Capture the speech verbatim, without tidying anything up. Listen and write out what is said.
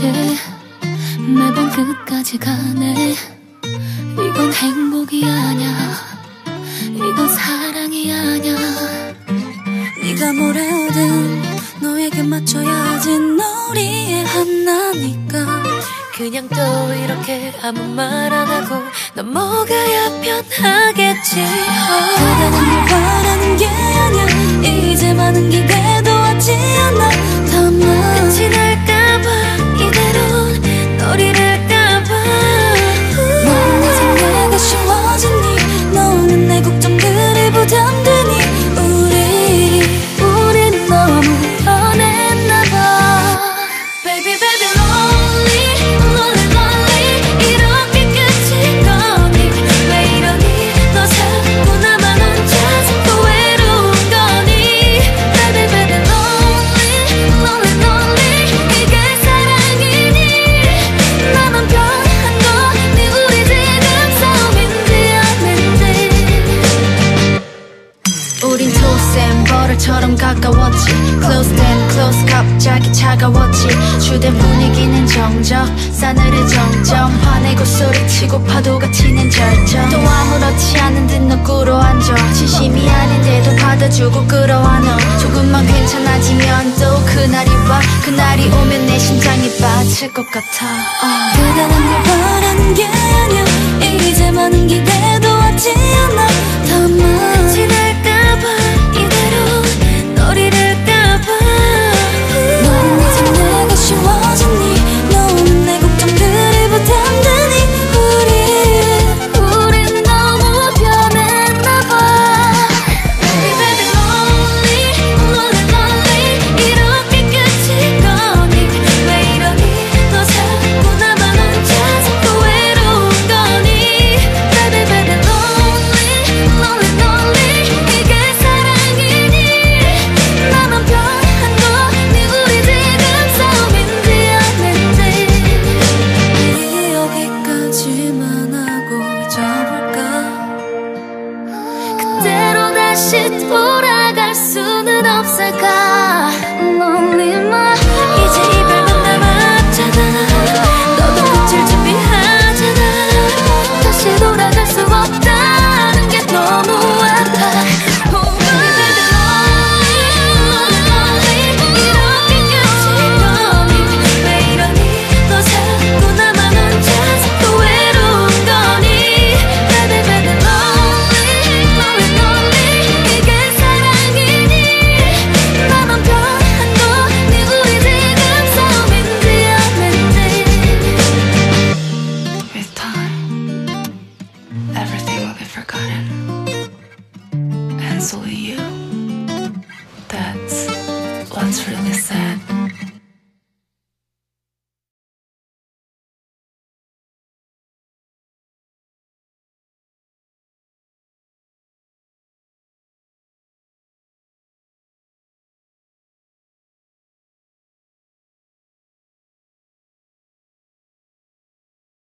매번 끝까지 가네. 이건 행복이 아냐, 이건 사랑이 아냐. 네가 뭘 하든 너에게 맞춰야지. 놀이의 하나니까. 그냥 또 이렇게 아무 말 안 하고 넘어가야 편하겠지. 그대는 널 바라는 게 아니야. 이제 많은 기대도 하지 않아. 다만 끝이 날까봐 이대로 널 잃을까봐. 넌 이제 내가 쉬워지니. 너는 내 걱정들이 부담되니. 우리 우린 너무 변했나봐. Baby baby lonely lonely lonely. 이렇게 끝인 거니. 왜 이러니. 너 자꾸 나만 혼자 자꾸 외로운 거니. Baby baby lonely lonely lonely. 이게 사랑이니. 나만 변한 거니. 우리 지금 싸움인지 아닌지. 우린 토센 버릇처럼 가까웠지. Close then close 갑자기 차가웠지. 주된 분위기는 정적 싸늘해 점점. 화내고 소리치고 파도가 치는 절정. 또 아무렇지 않은 듯 너 꿇어앉아. 진심이 아닌데도 받아주고 끌어안아. 조금만 괜찮아지면 또 그날이 와. 그날이 오면 내 심장이 빠질 것 같아. uh. 그대는 널 바라는 게 아니야. 이제 많은 기대도 하지 않아. 다만 끝이 날까봐 이대로 널 잃을까봐. 넌 이제 내가 쉬워지니. 너는 내 걱정들이 부담되니. 우리 우린 너무 변했나봐. Baby baby lonely lonely lonely. 이렇게 끝인 거니. 왜 이러니. 너 자꾸 나만 혼자 자꾸 외로운 거니. Baby baby lonely lonely lonely. 이게 사랑이니. 나만 변한 거니. 우리 지금 싸움인지 아닌지. 우리 여기까지만 하고 잊어볼까. 그대로 다시 돌아갈 수는 없을까. Lonely my 이제 이별만 남았잖아. 너도 끝을 준비하잖아. 다시 돌아갈 수 없다는 게 너무 아파. Oh baby lonely 이렇게 끝인 거니. 왜 이러니. 너 자꾸 나만 혼자 자꾸 외로운 거니. Baby baby lonely lonely lonely. 이게 사랑이니. 나만 변한 거니. 우리 지금 싸움인지 아닌지. With time, everything will be forgotten. And so will you. That's what's really sad.